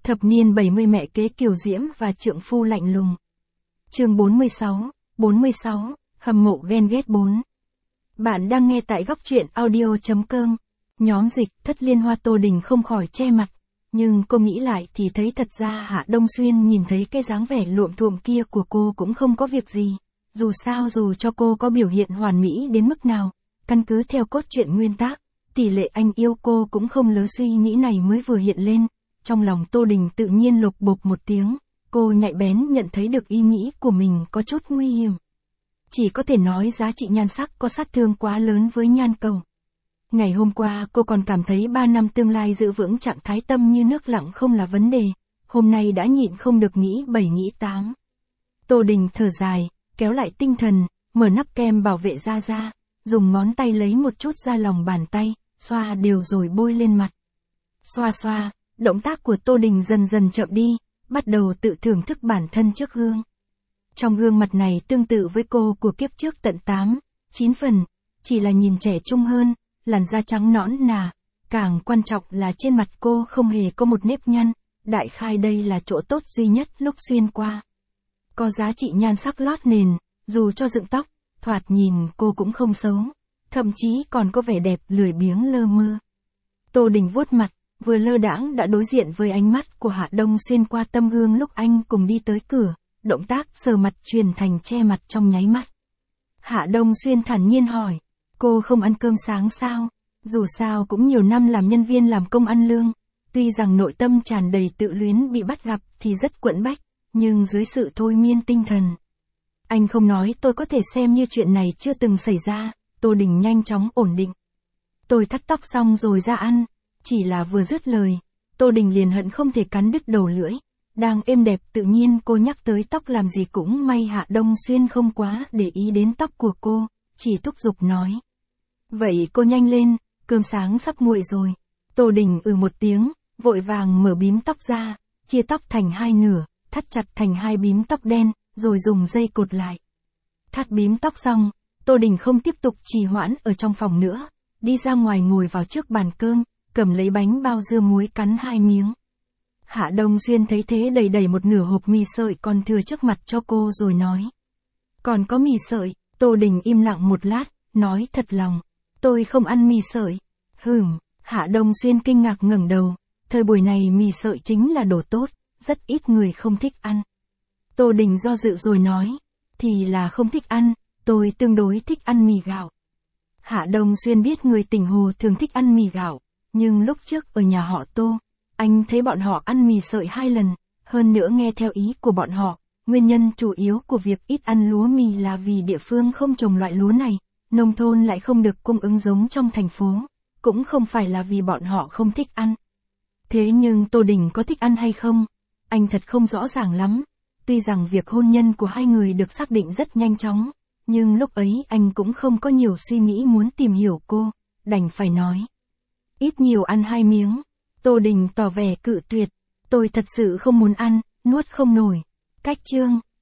Thập niên 70 mẹ kế kiều diễm và trượng phu lạnh lùng. Chương 46, hâm mộ ghen ghét 4. Bạn đang nghe tại góc truyện audio.com. Nhóm dịch thất liên hoa Tô Đình không khỏi che mặt. Nhưng cô nghĩ lại thì thấy thật ra Hạ Đông Xuyên nhìn thấy cái dáng vẻ luộm thuộm kia của cô cũng không có việc gì. Dù sao dù cho cô có biểu hiện hoàn mỹ đến mức nào, căn cứ theo cốt truyện nguyên tác, tỷ lệ anh yêu cô cũng không lớn. Suy nghĩ này mới vừa hiện lên. Trong lòng Tô Đình tự nhiên lục bục một tiếng, cô nhạy bén nhận thấy được ý nghĩ của mình có chút nguy hiểm. Chỉ có thể nói giá trị nhan sắc có sát thương quá lớn với nhan cầu. Ngày hôm qua cô còn cảm thấy 3 năm tương lai giữ vững trạng thái tâm như nước lặng không là vấn đề, hôm nay đã nhịn không được nghĩ 7 nghĩ 8. Tô Đình thở dài, kéo lại tinh thần, mở nắp kem bảo vệ ra, dùng ngón tay lấy một chút ra lòng bàn tay, xoa đều rồi bôi lên mặt. Xoa, động tác của Tô Đình dần dần chậm đi, bắt đầu tự thưởng thức bản thân trước gương. Trong gương mặt này tương tự với cô của kiếp trước tận 8, 9 phần, chỉ là nhìn trẻ trung hơn, làn da trắng nõn nà, càng quan trọng là trên mặt cô không hề có một nếp nhăn, đại khai đây là chỗ tốt duy nhất lúc xuyên qua. Có giá trị nhan sắc lót nền, dù cho dựng tóc, thoạt nhìn cô cũng không xấu, thậm chí còn có vẻ đẹp lười biếng lơ mơ. Tô Đình vuốt mặt, vừa lơ đãng đã đối diện với ánh mắt của Hạ Đông Xuyên qua tấm gương lúc anh cùng đi tới cửa, động tác sờ mặt chuyển thành che mặt trong nháy mắt. Hạ Đông Xuyên thản nhiên hỏi, cô không ăn cơm sáng sao? Dù sao cũng nhiều năm làm nhân viên làm công ăn lương, tuy rằng nội tâm tràn đầy tự luyến bị bắt gặp thì rất quẫn bách, nhưng dưới sự thôi miên tinh thần. Anh không nói tôi có thể xem như chuyện này chưa từng xảy ra, Tô Đình nhanh chóng ổn định. Tôi thắt tóc xong rồi ra ăn. Chỉ là vừa dứt lời, Tô Đình liền hận không thể cắn đứt đầu lưỡi. Đang êm đẹp tự nhiên cô nhắc tới tóc làm gì cũng may Hạ Đông Xuyên không quá để ý đến tóc của cô, chỉ thúc giục nói. Vậy cô nhanh lên, cơm sáng sắp nguội rồi. Tô Đình một tiếng, vội vàng mở bím tóc ra, chia tóc thành 2 nửa, thắt chặt thành 2 bím tóc đen, rồi dùng dây cột lại. Thắt bím tóc xong, Tô Đình không tiếp tục trì hoãn ở trong phòng nữa, đi ra ngoài ngồi vào trước bàn cơm, cầm lấy bánh bao dưa muối cắn 2 miếng. Hạ Đông Xuyên thấy thế đẩy một nửa hộp mì sợi còn thừa trước mặt cho cô rồi nói. Còn có mì sợi, Tô Đình im lặng một lát, nói thật lòng. Tôi không ăn mì sợi. Hạ Đông Xuyên kinh ngạc ngẩng đầu, thời buổi này mì sợi chính là đồ tốt, rất ít người không thích ăn. Tô Đình do dự rồi nói, thì là không thích ăn, tôi tương đối thích ăn mì gạo. Hạ Đông Xuyên biết người tỉnh Hồ thường thích ăn mì gạo. Nhưng lúc trước ở nhà họ Tô, anh thấy bọn họ ăn mì sợi 2 lần, hơn nữa nghe theo ý của bọn họ, nguyên nhân chủ yếu của việc ít ăn lúa mì là vì địa phương không trồng loại lúa này, nông thôn lại không được cung ứng giống trong thành phố, cũng không phải là vì bọn họ không thích ăn. Thế nhưng Tô Đình có thích ăn hay không, anh thật không rõ ràng lắm, tuy rằng việc hôn nhân của hai người được xác định rất nhanh chóng, nhưng lúc ấy anh cũng không có nhiều suy nghĩ muốn tìm hiểu cô, đành phải nói. Ít nhiều ăn 2 miếng. Tô Đình tỏ vẻ cự tuyệt. Tôi thật sự không muốn ăn, nuốt không nổi. Cách chương.